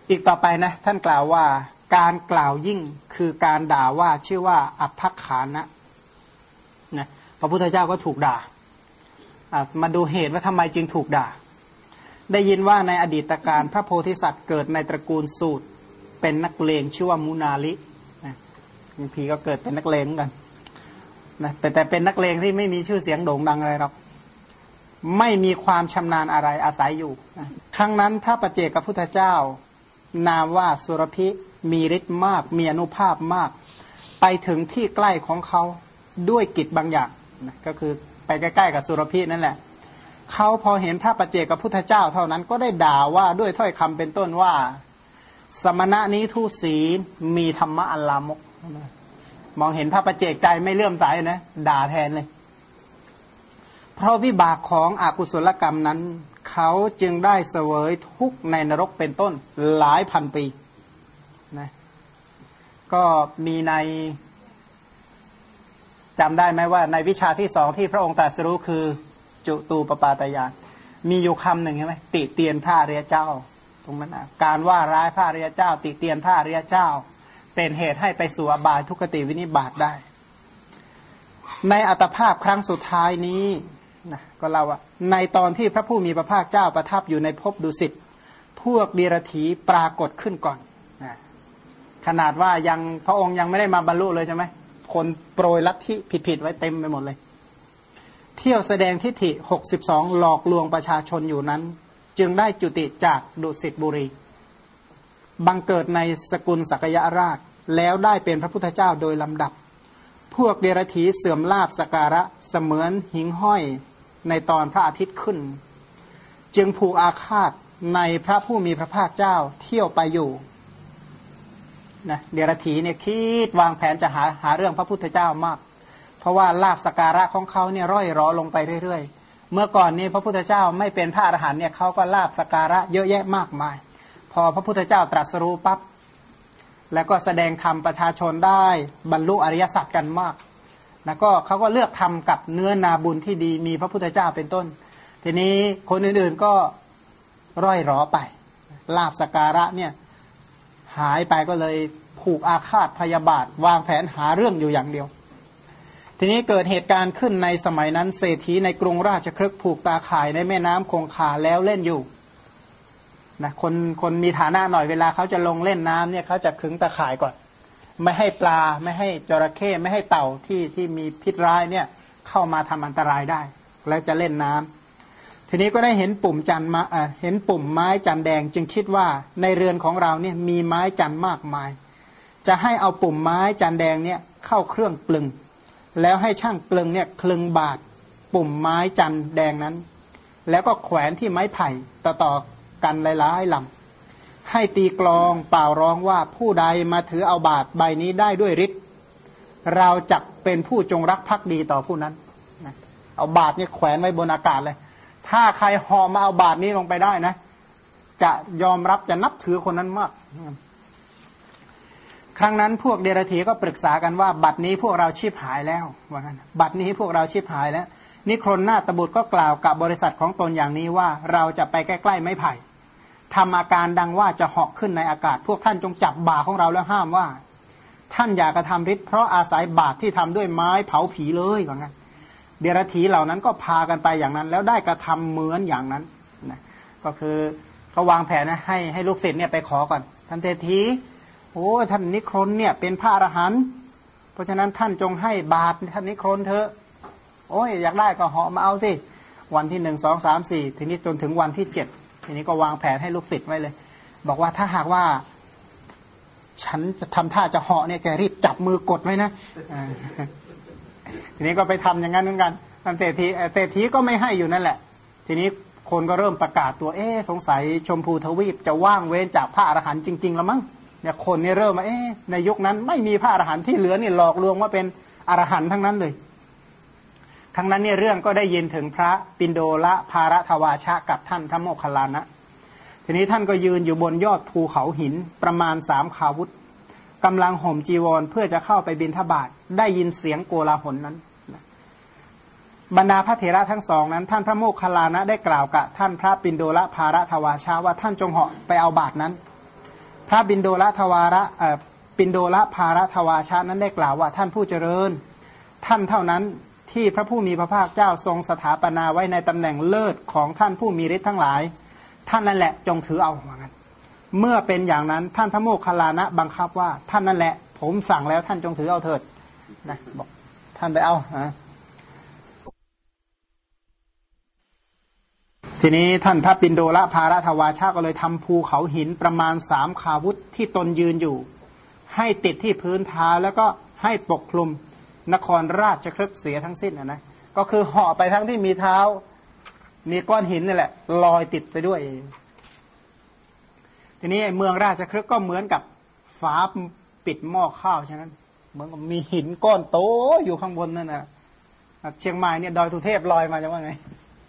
อีกต่อไปนะท่านกล่าวว่าการกล่าวยิ่งคือการด่าว่าชื่อว่าอัพพขานะนะพระพุทธเจ้าก็ถูกด่ามาดูเหตุว่าทำไมจึงถูกด่าได้ยินว่าในอดีตการพระโพธิสัตว์เกิดในตระกูลสูตรเป็นนักเลงชื่อว่ามุนาลินะบางทีก็เกิดเป็นนักเลงกันนะแต่เป็นนักเลงที่ไม่มีชื่อเสียงโด่งดังอะไรหรอกไม่มีความชำนาญอะไรอาศัยอยู่นะครั้งนั้นพระปัจเจกพุทธเจ้านามว่าสุรพิมีฤทธิ์มากมีอานุภาพมากไปถึงที่ใกล้ของเขาด้วยกิจบางอย่างนะก็คือไปใกล้ๆกับสุรพินั่นแหละเขาพอเห็นพระปัจเจกพุทธเจ้าเท่านั้นก็ได้ด่าว่าด้วยถ้อยคำเป็นต้นว่าสมณะนี้ทุศีลมีธรรมะอัลลามกมองเห็นพระปัจเจกใจไม่เลื่อมใสนะด่าแทนเลยเพราะวิบากของอกุศลกรรมนั้นเขาจึงได้เสวยทุกข์ในนรกเป็นต้นหลายพันปีนะก็มีในจำได้ไหมว่าในวิชาที่สองที่พระองค์ตรัสรู้คือจุตูปปาตญาณมีอยู่คำหนึ่งใช่ไหมติเตียนพระอริยเจ้าตรงนั้นการว่าร้ายพระอริยเจ้าติเตียนพระอริยเจ้าเป็นเหตุให้ไปสู่อบายทุกขติวินิบาตได้ในอัตภาพครั้งสุดท้ายนี้นะก็เล่าว่าในตอนที่พระผู้มีพระภาคเจ้าประทับอยู่ในภพดุสิตพวกเดรัจฉีปรากฏขึ้นก่อนนะขนาดว่ายังพระองค์ยังไม่ได้มาบรรลุเลยใช่ไหมคนโปรยลัทธิผิดๆไว้เต็มไปหมดเลยเที่ยวแสดงทิฏฐิ62หลอกลวงประชาชนอยู่นั้นจึงได้จุติจากดุสิตบุรีบังเกิดในสกุลสักยราชแล้วได้เป็นพระพุทธเจ้าโดยลำดับพวกเดรัจฉีเสื่อมลาภสักการะเสมือนหิ่งห้อยในตอนพระอาทิตย์ขึ้นจึงผูกอาฆาตในพระผู้มีพระภาคเจ้าเที่ยวไปอยู่นะเดรัจฉีเนี่ยคิดวางแผนจะหาเรื่องพระพุทธเจ้ามากเพราะว่าลาภสักการะของเขาเนี่ยร่อยรอลงไปเรื่อยๆเมื่อก่อนนี้พระพุทธเจ้าไม่เป็นพระอรหันต์เนี่ยเขาก็ลาภสักการะเยอะแยะมากมายพอพระพุทธเจ้าตรัสรู้ปั๊บแล้วก็แสดงธรรมประชาชนได้บรรลุอริยสัจกันมากแล้วก็เขาก็เลือกทำกับเนื้อนาบุญที่ดีมีพระพุทธเจ้าเป็นต้นทีนี้คนอื่นๆก็ร่อยรอไปลาภสักการะเนี่ยหายไปก็เลยผูกอาฆาตพยาบาทวางแผนหาเรื่องอยู่อย่างเดียวทีนี้เกิดเหตุการณ์ขึ้นในสมัยนั้นเศรษฐีในกรุงราชคฤห์ผูกตาข่ายในแม่น้ำคงคาแล้วเล่นอยู่นะคนมีฐานะหน่อยเวลาเขาจะลงเล่นน้ำเนี่ยเขาจะขึงตาข่ายก่อนไม่ให้ปลาไม่ให้จระเข้ไม่ให้เต่าที่มีพิษร้ายเนี่ยเข้ามาทำอันตรายได้แล้วจะเล่นน้ำทีนี้ก็ได้เห็นปุ่มจันมาเห็นปุ่มไม้จันแดงจึงคิดว่าในเรือนของเราเนี่ยมีไม้จันมากมายจะให้เอาปุ่มไม้จันแดงเนี่ยเข้าเครื่องกลึงแล้วให้ช่างกลึงเนี่ยคลึงบาดปุ่มไม้จันแดงนั้นแล้วก็แขวนที่ไม้ไผ่ต่อกันหลายๆลำให้ตีกลองเป่าร้องว่าผู้ใดมาถือเอาบาดใบนี้ได้ด้วยฤทธิ์เราจักเป็นผู้จงรักภักดีต่อผู้นั้นนะเอาบาดเนี่ยแขวนไว้บนอากาศเลยถ้าใครหอมาเอาบาดนี้ลงไปได้นะจะยอมรับจะนับถือคนนั้นมากครั้งนั้นพวกเดรัจฉีก็ปรึกษากันว่าบัดนี้พวกเราชีพหายแล้วว่างั้นบัดนี้พวกเราชีพหายแล้วนิครนนาถบุตรก็กล่าวกับบริษัทของตนอย่างนี้ว่าเราจะไปใกล้ๆไม้ไผ่ทำอาการดังว่าจะเหาะขึ้นในอากาศพวกท่านจงจับบ่าของเราแล้วห้ามว่าท่านอย่ากระทำฤทธิ์เพราะอาศัยบาดที่ทำด้วยไม้เผาผีเลยว่างั้นเดรัจฉีเหล่านั้นก็พากันไปอย่างนั้นแล้วได้กระทำเหมือนอย่างนั้นนะก็คือเขาวางแผนนะให้ลูกศิษย์เนี่ยไปขอก่อนท่านเศรษฐีโอ้ท่านนิครนเนี่ยเป็นพระอรหันต์เพราะฉะนั้นท่านจงให้บาตรท่านนิครนเถอะโอ้ยอยากได้ก็เหาะมาเอาสิวันที่1 2 3 4ทีนี้จนถึงวันที่7ทีนี้ก็วางแผนให้ลูกศิษย์ไว้เลยบอกว่าถ้าหากว่าฉันจะทำท่าจะเหาะเนี่ยแกรีบจับมือกดไว้นะทีนี้ก็ไปทำอย่างนั้นเหมือนกันท่านเศรษฐีก็ไม่ให้อยู่นั่นแหละทีนี้คนก็เริ่มประกาศตัวสงสัยชมพูทวีปจะว่างเว้นจากพระอรหันต์จริงๆแล้วมั้งเนี่ยคนนี่เริ่มมาในยุคนั้นไม่มีพระอรหันต์ที่เหลือนี่หลอกลวงว่าเป็นอรหันต์ทั้งนั้นเลยทั้งนั้นเนี่ยเรื่องก็ได้ยินถึงพระปินโดละภารทวาชะกับท่านพระโมคคัลลานะทีนี้ท่านก็ยืนอยู่บนยอดภูเขาหินประมาณ3 ขาวุธกำลังห่มจีวรเพื่อจะเข้าไปบิณฑบาตได้ยินเสียงโกลาหลนั้นบรรดาพระเถระทั้งสองนั้นท่านพระโมคคัลลานะได้กล่าวกับท่านพระปินโดละภารทวาชะว่าท่านจงเหาะไปเอาบาตรนั้นพระบิณโดละทวาระปิณโดละภารทวาชานั้นได้กล่าวว่าท่านผู้เจริญท่านเท่านั้นที่พระผู้มีพระภาคเจ้าทรงสถาปนาไว้ในตำแหน่งเลิศของท่านผู้มีฤทธิ์ทั้งหลายท่านนั่นแหละจงถือเอาเหมือนกันเมื่อเป็นอย่างนั้นท่านพระโมคคัลลานะบังคับว่าท่านนั่นแหละผมสั่งแล้วท่านจงถือเอาเถิดนะบอกท่านไปเอาทีนี้ท่านพระปิณโดละภารทวาชาก็เลยทำภูเขาหินประมาณ3 คาวุธที่ตนยืนอยู่ให้ติดที่พื้นเท้าแล้วก็ให้ปกคลุมนครราชคฤห์เสียทั้งสิ้นนะก็คือเหาะไปทั้งที่มีเท้ามีก้อนหินนี่แหละลอยติดไปด้วยทีนี้เมืองราชคฤห์ก็เหมือนกับฝาปิดหม้อข้าวฉะนั้นเหมือนกับมีหินก้อนโตอยู่ข้างบนนั่นนะเชียงใหม่เนี่ยดอยสุเทพลอยมาจะว่าไง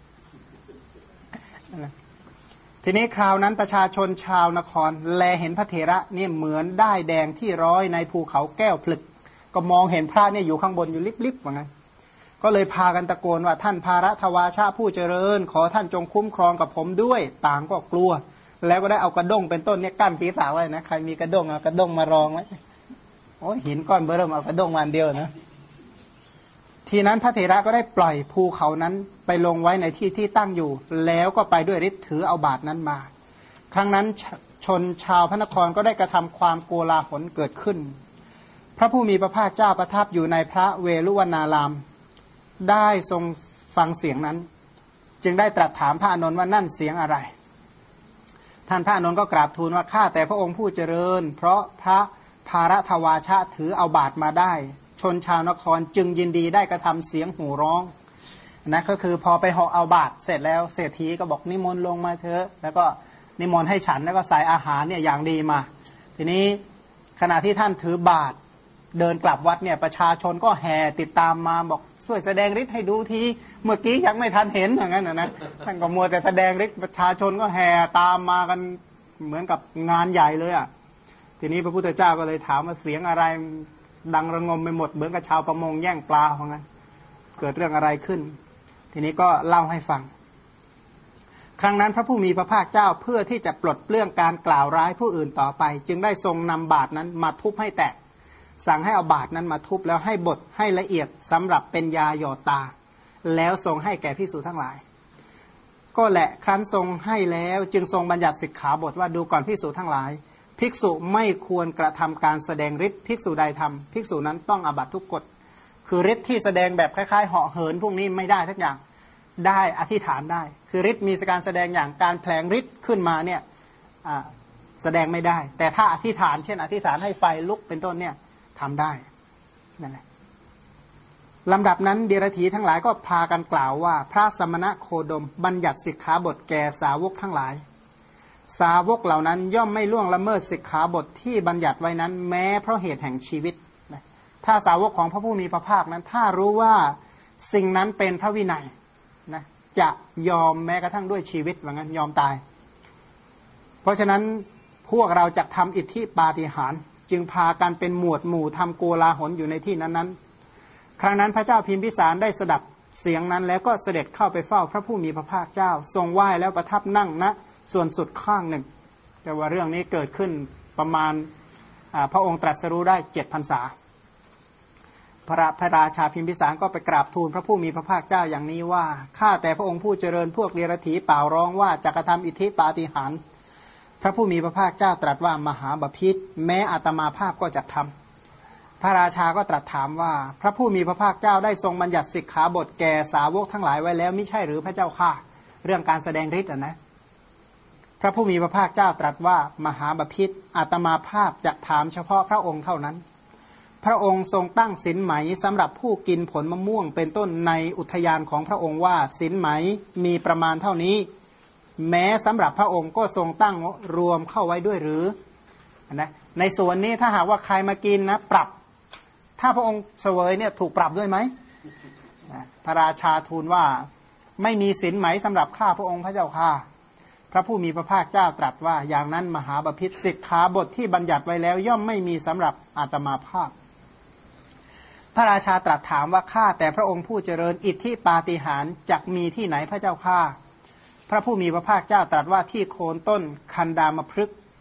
ทีนี้คราวนั้นประชาชนชาวนครแลเห็นพระเถระเนี่ยเหมือนได้แดงที่ร้อยในภูเขาแก้วผลึกก็มองเห็นพระเนี่ยอยู่ข้างบนอยู่ลิบๆว่าไงก็เลยพากันตะโกนว่าท่านภารทวาชาผู้เจริญขอท่านจงคุ้มครองกับผมด้วยต่างก็กลัวแล้วก็ได้เอากระด้งเป็นต้นเนี่ยกั้นศีรษะไว้นะใครมีกระด้งเอากระด้งมารองไว้โอ้หินก้อนเบ้อเริ่มเอากระด้งมาเดียวนะทีนั้นพระเถระก็ได้ปล่อยภูเขานั้นไปลงไว้ในที่ที่ตั้งอยู่แล้วก็ไปด้วยฤทธิ์ถือเอาบาทนั้นมาครั้งนั้นชนชาวพระนครก็ได้กระทำความโกลาหลเกิดขึ้นพระผู้มีพระภาคเจ้าประทับอยู่ในพระเวฬุวนารามได้ทรงฟังเสียงนั้นจึงได้ตรัสถามพระอานนท์ว่านั่นเสียงอะไรท่านพระอานนท์ก็กราบทูลว่าข้าแต่พระองค์ผู้เจริญเพราะพระภารทวาชะถือเอาบาทมาได้ชนชาวนครจึงยินดีได้กระทำเสียงโห่ร้องนะก็คือพอไปเหาะเอาบาทเสร็จแล้วเศรษฐีก็บอกนิมนต์ลงมาเถอะแล้วก็นิมนต์ให้ฉันแล้วก็ใส่อาหารเนี่ยอย่างดีมาทีนี้ขณะที่ท่านถือบาทเดินกลับวัดเนี่ยประชาชนก็แห่ติดตามมาบอกช่วยแสดงฤทธิ์ให้ดูทีเมื่อกี้ยังไม่ทันเห็นอย่างนั้นนะท่านก็มัวแต่แสดงฤทธิ์ประชาชนก็แห่ตามมากันเหมือนกับงานใหญ่เลยอ่ะทีนี้พระพุทธเจ้าก็เลยถามว่าเสียงอะไรดังระงมไปหมดเหมือนกับชาวประมงแย่งปลาเพราะงั้นเกิดเรื่องอะไรขึ้นทีนี้ก็เล่าให้ฟังครั้งนั้นพระผู้มีพระภาคเจ้าเพื่อที่จะปลดเปลื้องการกล่าวร้ายผู้อื่นต่อไปจึงได้ทรงนำบาทนั้นมาทุบให้แตกสั่งให้เอาบาทนั้นมาทุบแล้วให้บดให้ละเอียดสำหรับเป็นยาหยอดตาแล้วทรงให้แก่ภิกษุทั้งหลายก็แหละครั้นทรงให้แล้วจึงทรงบัญญัติสิกขาบทว่าดูก่อนภิกษุทั้งหลายภิกษุไม่ควรกระทำการแสดงฤทธิ์ภิกษุใดทำภิกษุนั้นต้องอาบัติทุกกฎคือฤทธิ์ที่แสดงแบบคล้ายๆเหาะเหินพวกนี้ไม่ได้ทักอย่างได้อธิษฐานได้คือฤทธิ์มีการแสดงอย่างการแผลงฤทธิ์ขึ้นมาเนี่ยแสดงไม่ได้แต่ถ้าอธิษฐานเช่นอธิษฐานให้ไฟลุกเป็นต้นเนี่ยทำได้นั่นแหละลำดับนั้นเดรัจฉีทั้งหลายก็พากันกล่าวว่าพระสมณโคดมบัญญัติสิกขาบทแก่สาวกทั้งหลายสาวกเหล่านั้นย่อมไม่ล่วงละเมิดสิกขาบทที่บัญญัติไว้นั้นแม้เพราะเหตุแห่งชีวิตถ้าสาวกของพระผู้มีพระภาคนั้นถ้ารู้ว่าสิ่งนั้นเป็นพระวินัยนะจะยอมแม้กระทั่งด้วยชีวิตว่างั้นยอมตายเพราะฉะนั้นพวกเราจะทำอิทธิปาฏิหาริย์จึงพากันเป็นหมวดหมู่ทำโกลาหลอยู่ในที่นั้นๆครั้งนั้นพระเจ้าพิมพิสารได้สดับเสียงนั้นแล้วก็เสด็จเข้าไปเฝ้าพระผู้มีพระภาคเจ้าทรงไหว้แล้วประทับนั่งณส่วนสุดข้างหนึ่งแต่ว่าเรื่องนี้เกิดขึ้นประมาณพระองค์ตรัสรู้ได้7 พรรษาพระราชาพิมพิสารก็ไปกราบทูลพระผู้มีพระภาคเจ้าอย่างนี้ว่าข้าแต่พระองค์ผู้เจริญพวกเดรัจฉีเป่าร้องว่าจะกระทำอิทธิปาฏิหาริย์พระผู้มีพระภาคเจ้าตรัสว่ามหาบพิตรแม้อาตมาภาพก็จะทำพระราชาก็ตรัสถามว่าพระผู้มีพระภาคเจ้าได้ทรงบัญญัติสิกขาบทแก่สาวกทั้งหลายไว้แล้วมิใช่หรือพระเจ้าข้าเรื่องการแสดงฤทธิ์นะพระผู้มีพระภาคเจ้าตรัสว่ามหาบพิตรอาตมาภาพจะถามเฉพาะพระองค์เท่านั้นพระองค์ทรงตั้งศีลไหมสำหรับผู้กินผลมะม่วงเป็นต้นในอุทยานของพระองค์ว่าศีลไหมมีประมาณเท่านี้แม้สำหรับพระองค์ก็ทรงตั้งรวมเข้าไว้ด้วยหรือนะในส่วนนี้ถ้าหากว่าใครมากินนะปรับถ้าพระองค์เสวยเนี่ยถูกปรับด้วยไหมพระราชาทูลว่าไม่มีศีลไหมสำหรับข้าพระองค์พระเจ้าข้าพระผู้มีพระภาคเจ้าตรัสว่าอย่างนั้นมหาบพิตรสิกขาบทที่บัญญัติไว้แล้วย่อมไม่มีสำหรับอาตมาภาพพระราชาตรัสถามว่าข้าแต่พระองค์ผู้เจริญอิทธิปาฏิหาริย์จักมีที่ไหนพระเจ้าข้าพระผู้มีพระภาคเจ้าตรัสว่าที่โคนต้นคันดามพฤกษ์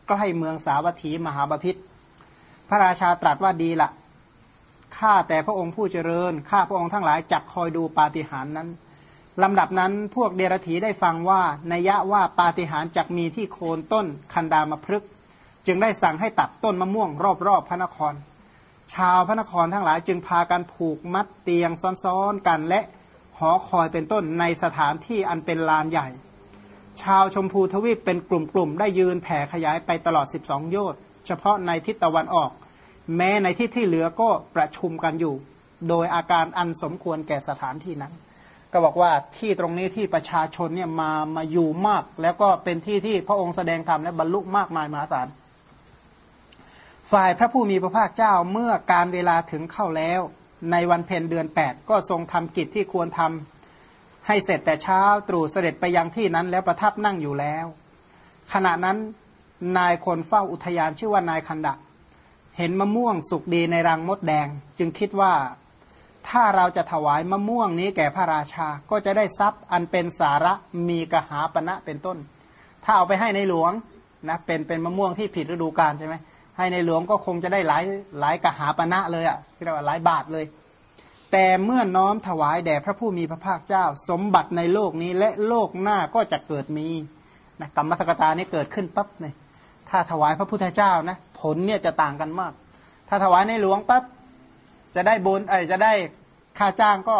ใกล้เมืองสาวัตถีมหาบพิตรพระราชาตรัสว่าดีละข้าแต่พระองค์ผู้เจริญข้าพระองค์ทั้งหลายจักคอยดูปาฏิหาริย์นั้นลำดับนั้นพวกเดรัจฉีได้ฟังว่านัยยะว่าปาฏิหาริย์จักมีที่โคนต้นคันดามพฤกษ์จึงได้สั่งให้ตัดต้นมะม่วงรอบๆพระนครชาวพระนครทั้งหลายจึงพากันผูกมัดเตียงซ้อนๆกันและหอคอยเป็นต้นในสถานที่อันเป็นลานใหญ่ชาวชมพูทวีปเป็นกลุ่มๆได้ยืนแผ่ขยายไปตลอด12โยชน์เฉพาะในทิศตะวันออกแม้ในที่เหลือก็ประชุมกันอยู่โดยอาการอันสมควรแก่สถานที่นั้นก็บอกว่าที่ตรงนี้ที่ประชาชนเนี่ยมาอยู่มากแล้วก็เป็นที่ที่พระองค์แสดงธรรมและบรรลุมากมายมหาศาลฝ่ายพระผู้มีพระภาคเจ้าเมื่อการเวลาถึงเข้าแล้วในวันเพ็ญเดือน8ก็ทรงทำกิจที่ควรทำให้เสร็จแต่เช้าตรู่เสด็จไปยังที่นั้นแล้วประทับนั่งอยู่แล้วขณะนั้นนายคนเฝ้าอุทยานชื่อว่านายคันดะเห็นมะม่วงสุกดีในรังมดแดงจึงคิดว่าถ้าเราจะถวายมะม่วงนี้แก่พระราชาก็จะได้ทรัพย์อันเป็นสาระมีกหาปณะเป็นต้นถ้าเอาไปให้ในหลวงนะเป็นมะม่วงที่ผิดฤดูกาลใช่ไหมให้ในหลวงก็คงจะได้หลายกหาปณะเลยอ่ะที่เรียกว่าหลายบาทเลยแต่เมื่อน้อมถวายแด่พระผู้มีพระภาคเจ้าสมบัติในโลกนี้และโลกหน้าก็จะเกิดมีนะกรรมสกตานี้เกิดขึ้นปั๊บเนี่ยถ้าถวายพระพุทธเจ้านะผลเนี่ยจะต่างกันมากถ้าถวายในหลวงปั๊บจะได้บุญจะได้ค่าจ้างก็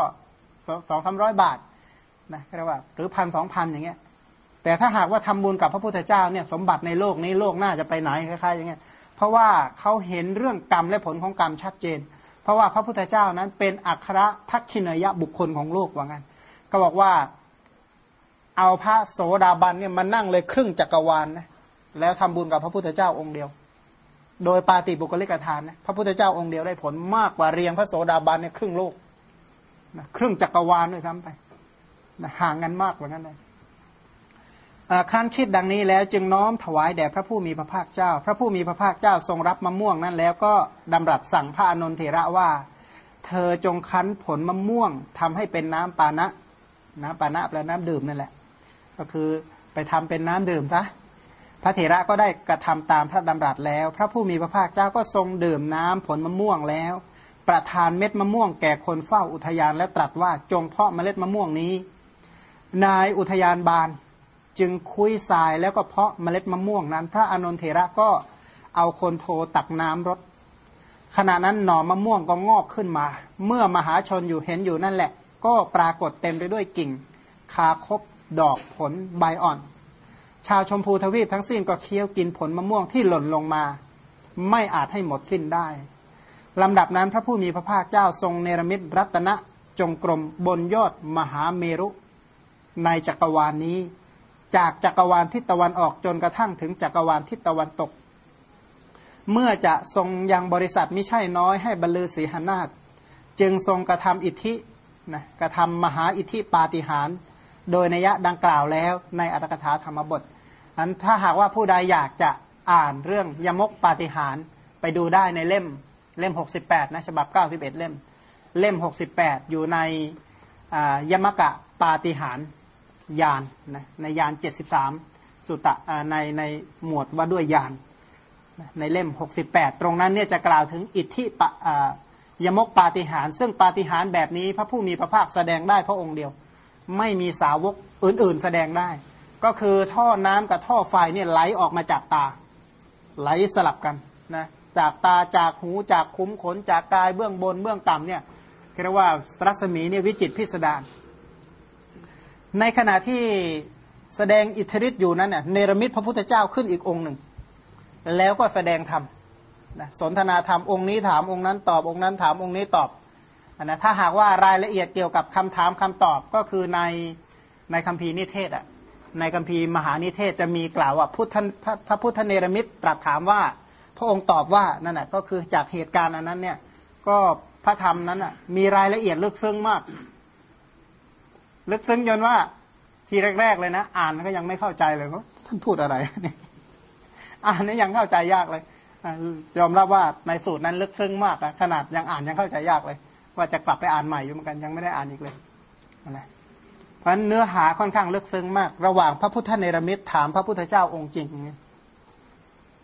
200-300 บาทนะเรียกว่าหรือ1,000-2,000อย่างเงี้ยแต่ถ้าหากว่าทำบุญกับพระพุทธเจ้าเนี่ยสมบัติในโลกนี้โลกหน้าจะไปไหนคล้ายๆอย่างเงี้ยเพราะว่าเขาเห็นเรื่องกรรมและผลของกรรมชัดเจนเพราะว่าพระพุทธเจ้านั้นเป็นอัครทักขิเนยบุคคลของโลกว่างั้นก็บอกว่าเอาพระโสดาบันเนี่ยมานั่งเลยครึ่งจักรวาลนะแล้วทำบุญกับพระพุทธเจ้าองค์เดียวโดยปาติบุคลิกทานนะพระพุทธเจ้าองค์เดียวได้ผลมากกว่าเรียงพระโสดาบันเนี่ยครึ่งโลกนะครึ่งจักรวาลด้วยซ้ำไปนะห่างกันมากกว่านั้นเลยครั้นคิดดังนี้แล้วจึงน้อมถวายแด่พระผู้มีพระภาคเจ้าพระผู้มีพระภาคเจ้าทรงรับมะม่วงนั้นแล้วก็ดำรัสสั่งพระอานนทเถระว่าเธอจงคั้นผลมะม่วงทำให้เป็นน้ำปานะน้ำปานะแปลน้ำดื่มนั่นแหละก็คือไปทำเป็นน้ำดื่มซะพระเถระก็ได้กระทำตามพระดำรัสแล้วพระผู้มีพระภาคเจ้าก็ทรงดื่มน้ำผลมะม่วงแล้วประทานเม็ดมะม่วงแก่คนเฝ้าอุทยานและตรัสว่าจงเพาะเมล็ดมะม่วงนี้นายอุทยานบานจึงคุยทรายแล้วก็เพาะเมล็ดมะม่วงนั้นพระอานนทเถระก็เอาโคนโทตักน้ำรดขณะนั้นหน่อมะม่วงก็งอกขึ้นมาเมื่อมหาชนอยู่เห็นอยู่นั่นแหละก็ปรากฏเต็มไปด้วยกิ่งคาคบดอกผลใบอ่อนชาวชมพูทวีปทั้งสิ้นก็เคี้ยวกินผลมะม่วงที่หล่นลงมาไม่อาจให้หมดสิ้นได้ลำดับนั้นพระผู้มีพระภาคเจ้าทรงเนรมิตรัตนะจงกรมบนยอดมหาเมรุในจักรวาลนี้จากจักรวาลทิศตะวันออกจนกระทั่งถึงจักรวาลทิศตะวันตกเมื่อจะทรงยังบริษัทมิใช่น้อยให้บรรลือศีหนาฏจึงทรงกระทำอิทธินะกระทำมหาอิทธิปาฏิหาริย์โดยนัยดังกล่าวแล้วในอัตถกถาธรรมบทอันถ้าหากว่าผู้ใดอยากจะอ่านเรื่องยมกปาฏิหาริย์ไปดูได้ในเล่ม68นะฉบับ91เล่ม68อยู่ในยมกะปาฏิหาริย์ญาณนะในญาณ73สุตตะในหมวดว่าด้วยญาณในเล่ม68ตรงนั้นเนี่ยจะกล่าวถึงอิทธิยมกปาฏิหาริย์ซึ่งปาฏิหาริย์แบบนี้พระผู้มีพระภาคแสดงได้พระองค์เดียวไม่มีสาวกอื่นๆแสดงได้ก็คือท่อน้ำกับท่อไฟเนี่ยไหลออกมาจากตาไหลสลับกันนะจากตาจากหูจากคุ้มขนจากกายเบื้องบนเบื้องต่ำเนี่ยเรียกว่ารัศมีเนี่ยวิจิตรพิสดารในขณะที่แสดงอิทธิฤทธิ์อยู่นั้นเนี่ยเนรมิตพระพุทธเจ้าขึ้นอีกองค์หนึ่งแล้วก็แสดงธรรมนะสนทนาธรรมองค์นี้ถามองค์นั้นตอบองค์นั้นถามองค์นี้ตอบนะถ้าหากว่ารายละเอียดเกี่ยวกับคำถามคำตอบก็คือในคัมภีร์นิเทศในคัมภีร์มหานิเทศจะมีกล่าวว่าพระพุทธเนรมิตตรัสถามว่าพระองค์ตอบว่านั่นแหะก็คือจากเหตุการณ์อันนั้นเนี่ยก็พระธรรมนั้นมีรายละเอียดลึกซึ้งมากลึกซึ้งจนว่าทีแรกๆเลยนะอ่านก็ยังไม่เข้าใจเลยว่าท่านพูดอะไรอ่านนี่ยังเข้าใจยากเลยยอมรับว่าในสูตรนั้นลึกซึ้งมากขนาดยังอ่านยังเข้าใจยากเลยว่าจะกลับไปอ่านใหม่อยู่เหมือนกันยังไม่ได้อ่านอีกเลยอะไรเพราะเนื้อหาค่อนข้างลึกซึ้งมากระหว่างพระพุทธเนรมิตถามพระพุทธเจ้าองค์จริง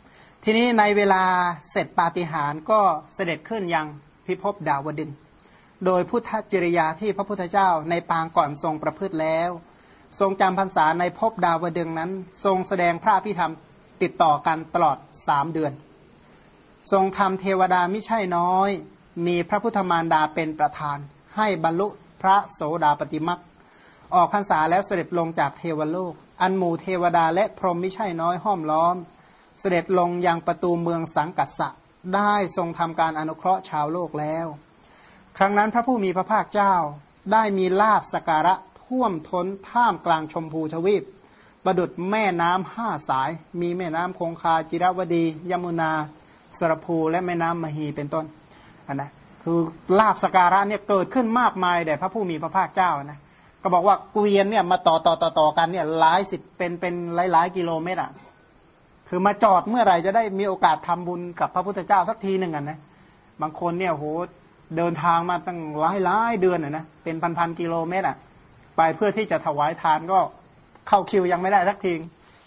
ทีนี้ในเวลาเสร็จปาฏิหาริย์ก็เสด็จขึ้นยังพิภพดาวดึงส์โดยพุทธจริยาที่พระพุทธเจ้าในปางก่อนทรงประพฤติแล้วทรงจำพรรษาในภพดาวดึงส์นั้นทรงแสดงพระอภิธรรมติดต่อกันตลอด3 เดือนทรงทำเทวดาไม่ใช่น้อยมีพระพุทธมารดาเป็นประธานให้บรรลุพระโสดาปัตติมรรคออกพรรษาแล้วเสด็จลงจากเทวโลกอันหมู่เทวดาและพรหมไม่ใช่น้อยห้อมล้อมเสด็จลงยังประตูเมืองสังกัสสะได้ทรงทำการอนุเคราะห์ชาวโลกแล้วครั้งนั้นพระผู้มีพระภาคเจ้าได้มีลาภสักการะท่วมท้นท่ามกลางชมพูทวีปประดุจแม่น้ำ5 สายมีแม่น้ำคงคาจิรวดียมุนาสรภูและแม่น้ำมหีเป็นต้นนะคือลาภสักการะเนี่ยเกิดขึ้นมากมายแด่พระผู้มีพระภาคเจ้านะก็บอกว่าเกวียนเนี่ยมาต่อกันเนี่ยหลายสิบเป็นหลายกิโลเมตรอ่ะคือมาจอดเมื่อไหร่จะได้มีโอกาสทำบุญกับพระพุทธเจ้าสักทีหนึ่งอ่ะนะบางคนเนี่ยโหเดินทางมาตั้งหลายเดือนอ่ะนะเป็นพันกิโลเมตรอ่ะไปเพื่อที่จะถวายทานก็เข้าคิวยังไม่ได้สักที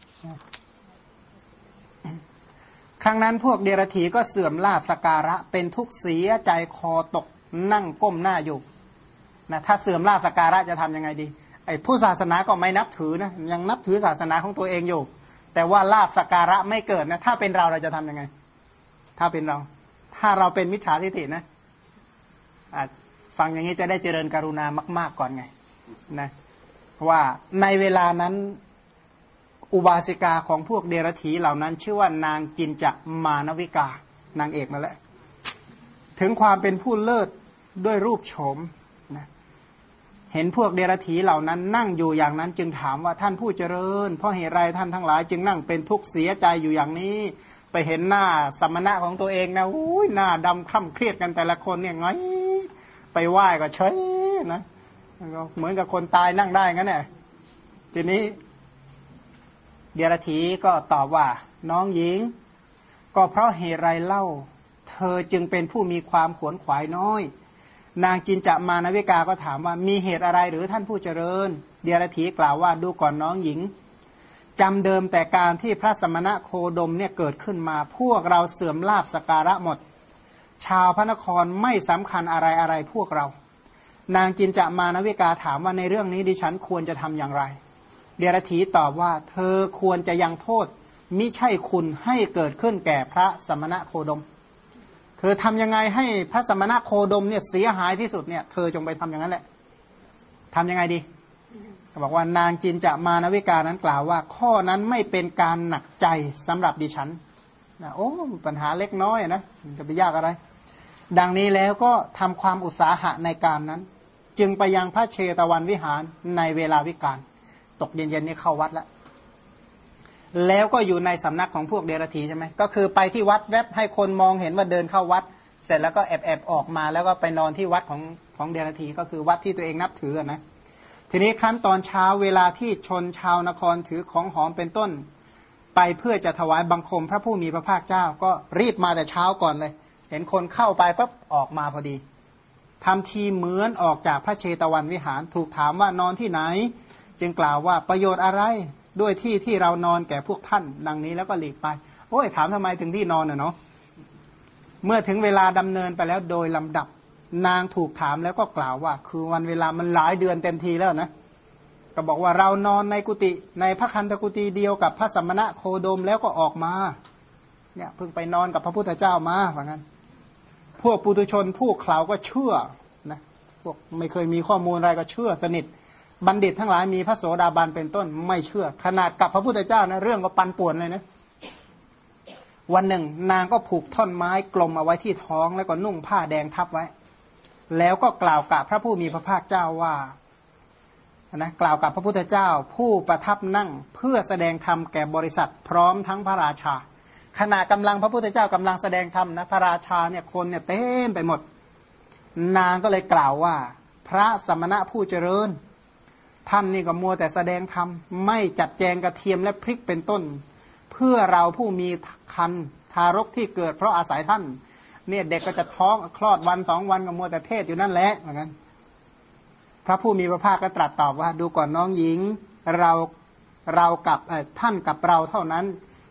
ครั้งนั้นพวกเดรัจฉีก็เสื่อมลาภสักการะเป็นทุกข์เสียใจคอตกนั่งก้มหน้าอยู่นะถ้าเสื่อมลาภสักการะจะทำยังไงดีไอ้ผู้ศาสนาก็ไม่นับถือนะยังนับถือศาสนาของตัวเองอยู่แต่ว่าลาภสักการะไม่เกิดนะถ้าเป็นเราจะทำยังไงถ้าเป็นเราถ้าเราเป็นมิจฉาทิฏฐินะฟังอย่างนี้จะได้เจริญกรุณามากๆก่อนไงนะว่าในเวลานั้นอุบาสิกาของพวกเดรัจฉีเหล่านั้นชื่อว่านางจินจะมานวิกานางเอกนั่นแหละถึงความเป็นผู้เลิศด้วยรูปโฉมนะเห็นพวกเดรัจฉีเหล่านั้นนั่งอยู่อย่างนั้นจึงถามว่าท่านผู้เจริญเพราะเหตุไรท่านทั้งหลายจึงนั่งเป็นทุกข์เสียใจอยู่อย่างนี้ไปเห็นหน้าสมณะของตัวเองนะอุ้ยหน้าดำคร่ำเครียดกันแต่ละคนเนี่ยไงไปไหว้ก็เฉยนะเหมือนกับคนตายนั่งได้งั้นแหละทีนี้เดรัจฉีก็ตอบว่าน้องหญิงก็เพราะเหตุไรเล่าเธอจึงเป็นผู้มีความขวนขวายน้อยนางจินจะมานวิกาก็ถามว่ามีเหตุอะไรหรือท่านผู้เจริญเดรัจฉีกล่าวว่าดูก่อนน้องหญิงจำเดิมแต่การที่พระสมณะโคดมเนี่ยเกิดขึ้นมาพวกเราเสื่อมลาภสักการะหมดชาวพระนครไม่สำคัญอะไรพวกเรานางจินจะมานวิกาถามว่าในเรื่องนี้ดิฉันควรจะทำอย่างไรเดรัจฉีตอบว่าเธอควรจะยังโทษมิใช่คุณให้เกิดขึ้นแก่พระสมณะโคดมเธอทำยังไงให้พระสมณะโคดมเนี่ยเสียหายที่สุดเนี่ยเธอจงไปทำอย่างนั้นแหละทำยังไงดีบอกว่านางจินจะมานวิกานั้นกล่าวว่าข้อนั้นไม่เป็นการหนักใจสำหรับดิฉันนะโอ้ปัญหาเล็กน้อยนะจะไปยากอะไรดังนี้แล้วก็ทำความอุตสาหะในการนั้นจึงไปยังพระเชตวันวิหารในเวลาวิกาลตกเย็นๆนี่เข้าวัดแล้วก็อยู่ในสำนักของพวกเดรัจฉีใช่ไหมก็คือไปที่วัดแวบให้คนมองเห็นว่าเดินเข้าวัดเสร็จแล้วก็แอบออกมาแล้วก็ไปนอนที่วัดของเดรัจฉีก็คือวัดที่ตัวเองนับถือนะทีนี้ครั้นตอนเช้าเวลาที่ชนชาวนครถือของหอมเป็นต้นไปเพื่อจะถวายบังคมพระผู้มีพระภาคเจ้าก็รีบมาแต่เช้าก่อนเลยเห็นคนเข้าไปปั๊บออกมาพอดีทำทีเหมือนออกจากพระเชตวันวิหารถูกถามว่านอนที่ไหนจึงกล่าวว่าประโยชน์อะไรด้วยที่เรานอนแก่พวกท่านดังนี้แล้วก็หลีกไปโอ้ยถามทำไมถึงที่นอนเนาะเมื่อถึงเวลาดำเนินไปแล้วโดยลำดับนางถูกถามแล้วก็กล่าวว่าคือวันเวลามันหลายเดือนเต็มทีแล้วนะก็บอกว่าเรานอนในกุฏิในพระคันธกุฏิเดียวกับพระสมณะโคดมแล้วก็ออกมาเนี่ยเพิ่งไปนอนกับพระพุทธเจ้ามาว่างั้นพวกปุถุชนผู้เขลาก็เชื่อนะพวกไม่เคยมีข้อมูลอะไรก็เชื่อสนิทบัณฑิตทั้งหลายมีพระโสดาบันเป็นต้นไม่เชื่อขนาดกับพระพุทธเจ้านะเรื่องก็ปั่นป่วนเลยนะวันหนึ่งนางก็ผูกท่อนไม้กลมเอาไว้ที่ท้องแล้วก็นุ่งผ้าแดงทับไว้แล้วก็กล่าวกับพระผู้มีพระภาคเจ้าว่านะกล่าวกับพระพุทธเจ้าผู้ประทับนั่งเพื่อแสดงธรรมแก่บริษัทพร้อมทั้งพระราชาขณะกำลังพระพุทธเจ้ากำลังแสดงธรรมนะพระราชาเนี่ยคนเนี่ยเต็มไปหมดนางก็เลยกล่าวว่าพระสมณะผู้เจริญท่านนี่ก็มัวแต่แสดงธรรมไม่จัดแจงกระเทียมและพริกเป็นต้นเพื่อเราผู้มีคันทารกที่เกิดเพราะอาศัยท่านเนี่ยเด็กก็จะท้องคลอดวัน2 วันก็มัวแต่เทศอยู่นั่นแหละเหมือนกันพระผู้มีพระภาคก็ตรัสตอบว่าดูก่อนน้องหญิงเรากับท่านกับเราเท่านั้น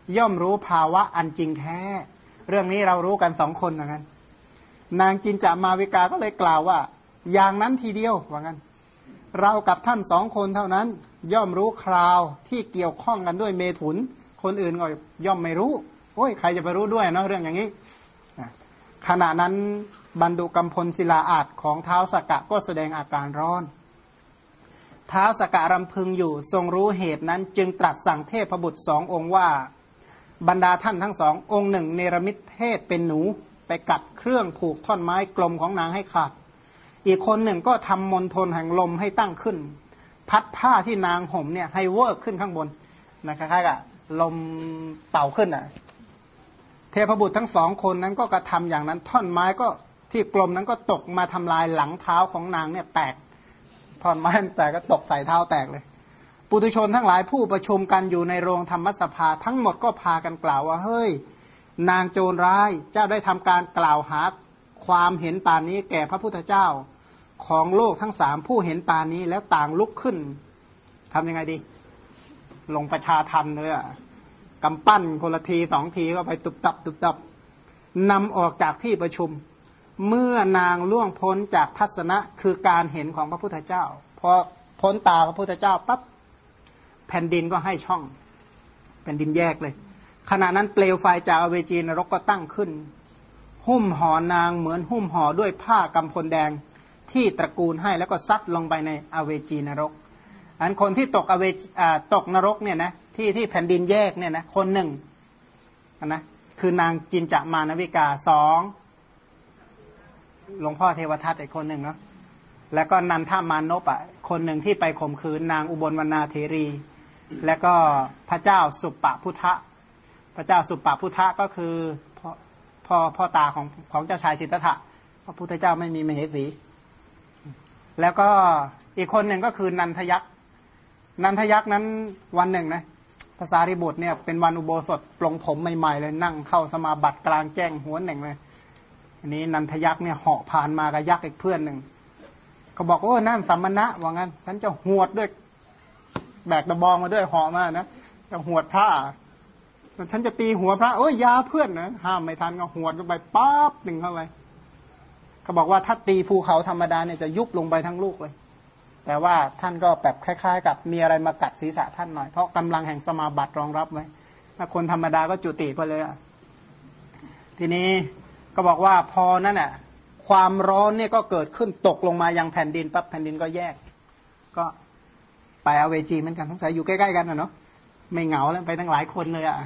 ย่อมรู้ภาวะอันจริงแท้เรื่องนี้เรารู้กันสองคนเหมือนกันนางจินจามาวิกาก็เลยกล่าวว่าอย่างนั้นทีเดียวว่างั้นเรากับท่านสองคนเท่านั้นย่อมรู้คราวที่เกี่ยวข้องกันด้วยเมถุนคนอื่นก็ย่อมไม่รู้โอ้ยใครจะไปรู้ด้วยเนาะเรื่องอย่างนี้ขณะนั้นบรรดุกัมพลศิลาอาจของท้าวสักกะก็แสดงอาการร้อนท้าวสักกะรำพึงอยู่ทรงรู้เหตุนั้นจึงตรัสสั่งเทพบุตรสององค์ว่าบรรดาท่านทั้งสององค์หนึ่งเนรมิตเพศเป็นหนูไปกัดเครื่องผูกท่อนไม้กลมของนางให้ขาดอีกคนหนึ่งก็ทำมณฑลแห่งลมให้ตั้งขึ้นพัดผ้าที่นางห่มเนี่ยให้เวิร์กขึ้นข้างบนนะคล้ายๆกับลมเป่าขึ้นอ่ะเทพบุตรทั้งสองคนนั้นก็กระทำอย่างนั้นท่อนไม้ก็ที่กลมนั้นก็ตกมาทำลายหลังเท้าของนางเนี่ยแตกท่อนไม้แต่ก็ตกใส่เท้าแตกเลยปุถุชนทั้งหลายผู้ประชุมกันอยู่ในโรงธรรมสภาทั้งหมดก็พากันกล่าวว่าเฮ้ยนางโจรร้ายเจ้าได้ทำการกล่าวหาความเห็นปานนี้แก่พระพุทธเจ้าของโลกทั้งสามผู้เห็นปานนี้แล้วต่างลุกขึ้นทำยังไงดีลงประชาทันเลยอ่ะกำปั้นคนละทีสองทีก็ไปตุบตับนำออกจากที่ประชุมเมื่อนางล่วงพ้นจากทัศนะคือการเห็นของพระพุทธเจ้าพอพ้นตาพระพุทธเจ้าปั๊บแผ่นดินก็ให้ช่องแผ่นดินแยกเลยขณะนั้นเปลวไฟจากอเวจีนรกก็ตั้งขึ้นหุ้มห่อนางเหมือนหุ้มห่อด้วยผ้ากำพลแดงที่ตระกูลให้แล้วก็ซัดลงไปในอเวจีนรกอันคนที่ตกนรกเนี่ยนะที่แผ่นดินแยกเนี่ยนะคนหนึ่งนะคือนางจินจามานวิกาสองหลวงพ่อเทวทัตอีกคนหนึ่งเนาะแล้วก็นันทามานพอ่ะคนหนึ่งที่ไปข่มขืนนางอุบลวรรณาเทรีแล้วก็พระเจ้าสุปปพุทธะพระเจ้าสุปปพุทธะก็คือพ่อตาของเจ้าชายสิทธัตถะพระพุทธเจ้าไม่มีมเหสีแล้วก็อีกคนหนึ่งก็คือนันทยักษ์นั้นวันหนึ่งนะภาษาริบุตรเนี่ยเป็นวันอุโบสถปลงผมใหม่ๆเลยนั่งเข้าสมาบัติกลางแจ้งหัวหนึ่งเลยอันนี้นันทยักษ์เนี่ยเหาะผ่านมากับยักษ์อีกเพื่อนหนึ่งเขาบอกโอ้นั่นสัมมณะว่างั้นฉันจะหวดด้วยแบกตะบองมาด้วยเหาะมานะจะหวดพระฉันจะตีหัวพระโอ้ยยาเพื่อนนะห้ามไม่ทันก็หวดลงไปปั๊บหนึ่งเข้าไปเขาบอกว่าถ้าตีภูเขาธรรมดาเนี่ยจะยุบลงไปทั้งลูกเลยแต่ว่าท่านก็แบบคล้ายๆกับมีอะไรมากัดศีรษะท่านหน่อยเพราะกำลังแห่งสมาบัติรองรับไว้ถ้าคนธรรมดาก็จุติไปเลยอ่ะทีนี้ก็บอกว่าพอนั่นน่ะความร้อนเนี่ยก็เกิดขึ้นตกลงมายังแผ่นดินปั๊บแผ่นดินก็แยกก็ไปอเวจีเหมือนกันทั้งสายอยู่ใกล้ๆกันนะเนาะไม่เหงาแล้วไปทั้งหลายคนเลยอ่ะ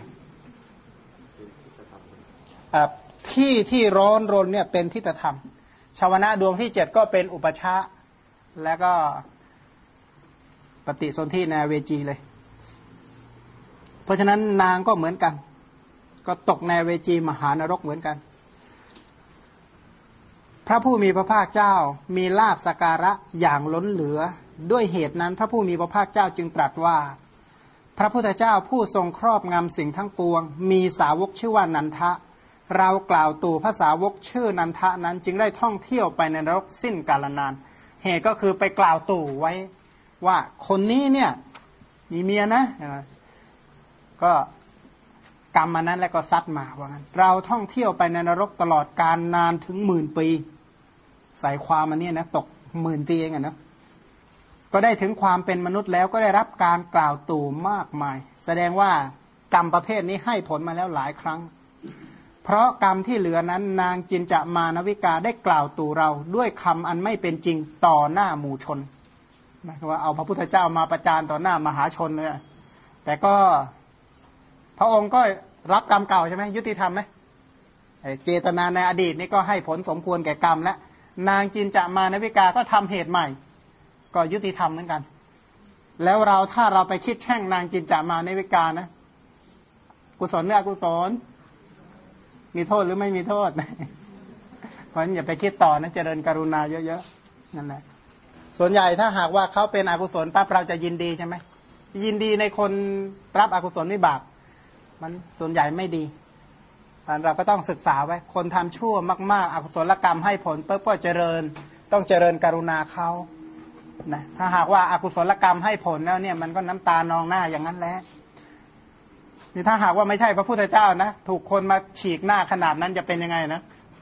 ที่ร้อนรนเนี่ยเป็นทิฏฐธรรมชาวนะดวงที่7ก็เป็นอุปชาแล้วก็ปฏิสนธิในอเวจีเลยเพราะฉะนั้นนางก็เหมือนกันก็ตกในอเวจีมหานรกเหมือนกันพระผู้มีพระภาคเจ้ามีลาภสักการะอย่างล้นเหลือด้วยเหตุนั้นพระผู้มีพระภาคเจ้าจึงตรัสว่าพระพุทธเจ้าผู้ทรงครอบงำสิ่งทั้งปวงมีสาวกชื่อว่านันทะเรากล่าวตู่พระสาวกชื่อนันทะนั้นจึงได้ท่องเที่ยวไปในนรกสิ้นกาลนานเหตุก็คือไปกล่าวตู่ไว้ว่าคนนี้เนี่ยมีเมียนะก็กรรมมันนั้นแล้วก็ซัดมาว่างั้นเราท่องเที่ยวไปในนรกตลอดการนานถึง10,000 ปีใส่ความมันเนี่ยนะตก10,000 ปีเองอะนะก็ได้ถึงความเป็นมนุษย์แล้วก็ได้รับการกล่าวตู่มากมายแสดงว่ากรรมประเภทนี้ให้ผลมาแล้วหลายครั้งเพราะกรรมที่เหลือนั้นนางจินจามานวิกาได้กล่าวตู่เราด้วยคำอันไม่เป็นจริงต่อหน้าหมู่ชนหมายความว่าเอาพระพุทธเจ้ามาประจานต่อหน้ามหาชนเลยแต่ก็พระองค์ก็รับกรรมเก่าใช่ไหมยุติธรรมไหมเจตนาในอดีตนี่ก็ให้ผลสมควรแก่กรรมและนางจินจามานวิกาก็ทำเหตุใหม่ก็ยุติธรรมเหมือนกันแล้วถ้าเราไปคิดแช่งนางจินจามานวิกานะกุศลหรืออกุศลมีโทษหรือไม่มีโทษเพราะฉะนั้นอย่าไปคิดต่อนะเจริญกรุณาเยอะๆนั่นแหละส่วนใหญ่ถ้าหากว่าเขาเป็นอกุศลปั๊บเราจะยินดีใช่ไหมยินดีในคนรับอกุศลวิบากมันส่วนใหญ่ไม่ดีเราก็ต้องศึกษาไว้คนทำชั่วมากๆอกุศลกรรมให้ผลปุ๊บก็ต้องเจริญกรุณาเขานะถ้าหากว่าอกุศลกรรมให้ผลแล้วเนี่ยมันก็น้ำตานองหน้าอย่างนั้นแหละนี่ถ้าหากว่าไม่ใช่พระพุทธเจ้านะถูกคนมาฉีกหน้าขนาดนั้นจะเป็นยังไงนะ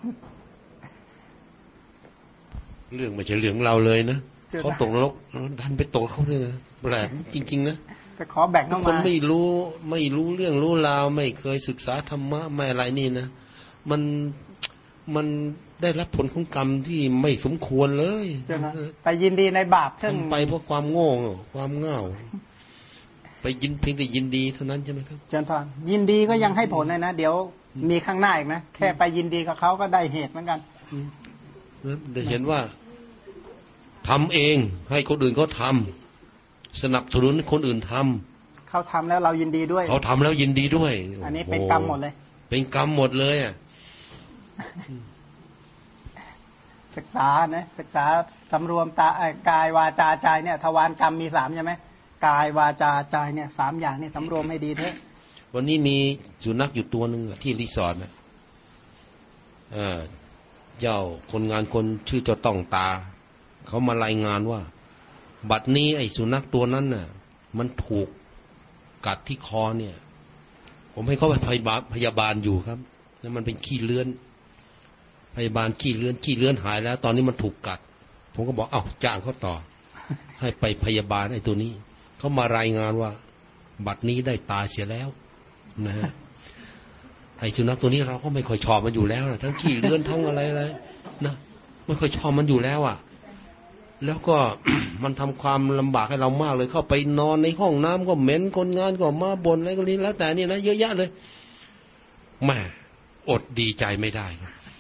เรื่องไม่ใช่เรื่องเราเลยนะเขาตกนรกดันไปตกเขาเลยแปลกจริงๆนะไปขอแบ่งเข้ามาคนไม่รู้เรื่องรู้ราวไม่เคยศึกษาธรรมะไม่อะไรนี่นะมันได้รับผลของกรรมที่ไม่สมควรเลยไปยินดีในบาปซึ่งไปเพราะความโง่ความเง่าไปยินเพียงแต่ยินดีเท่านั้นใช่ไหมครับเจริญพรยินดีก็ยังให้ผลเลยนะเดี๋ยวมีข้างหน้าอีกนะแค่ไปยินดีกับเขาก็ได้เหตุเหมือนกันได้เห็นว่าทำเองให้คนอื่นเขาทำสนับสนุนคนอื่นทำเขาทำแล้วเรายินดีด้วยเขาทำแล้วยินดีด้วยอันนี้เป็นกรรมหมดเลยเป็นกรรมหมดเลยอ่ะศึกษานะศึกษาสำรวมตากายวาจาใจเนี่ยทวารกรรมมี3ใช่ไหมกายวาจาใจเนี่ย3อย่างนี่สำรวมให้ดีเถอะวันนี้มีสุนัขอยู่ตัวหนึ่งที่รีสอร์ทนะเจ้าคนงานคนชื่อเจ้าต้องตาเขามารายงานว่าบัดนี้ไอ้สุนัขตัวนั้นน่ะมันถูกกัดที่คอเนี่ยผมให้เขาไปพยาบาลอยู่ครับแล้วมันเป็นขี้เลื่อนพยาบาลขี้เลื่อนหายแล้วตอนนี้มันถูกกัดผมก็บอกเอ้าจ้างเขาต่อ ให้ไปพยาบาลไอ้ตัวนี้เขามารายงานว่าบัดนี้ได้ตายเสียแล้วนะฮะไอ้สุนัขตัวนี้เราก็ไม่ค่อยชอบมันอยู่แล้วนะทั้งขี้เลื่อนทั้งอะไรนะไม่ค่อยชอบมันอยู่แล้วอ่ะแล้วก็ มันทำความลำบากให้เรามากเลยเข้าไปนอนในห้องน้ำก็เหม็นคนงานก็มาบ่นอะไรก็นี้แล้วแต่นี่นะเยอะแยะเลยแม่อดดีใจไม่ได้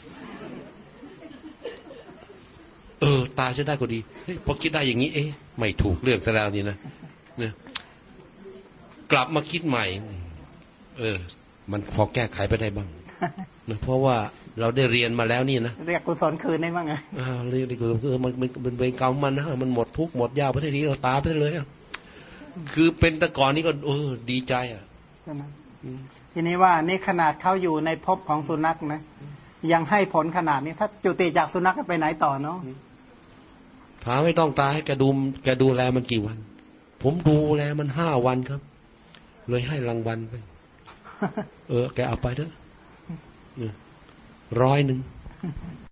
ตาจะได้ก็ดีพอคิดได้อย่างนี้ไม่ถูกเรื่องซะแล้วนี่นะเนี่ยกลับมาคิดใหม่มันพอแก้ไขไปได้บ้างนะเพราะว่าเราได้เรียนมาแล้วนี่นะเรียกกุศลคืนได้บ้างไงเรียกกุศลคือมันเป็นเวรกรรมมันนะมันหมดทุกข์หมดยากไปทีเอาตาไปเลยคือเป็นตะกอนนี่ก็ดีใจทีนี้ว่านี่ขนาดเขาอยู่ในภพของสุนัขนะยังให้ผลขนาดนี้ถ้าจุติจากสุนัขไปไหนต่อเนาะถามไม่ต้องตายให้แกดูแลมันกี่วันผมดูแลมัน5 วันครับเลยให้รางวัลไปแกเอาไปเถอะ100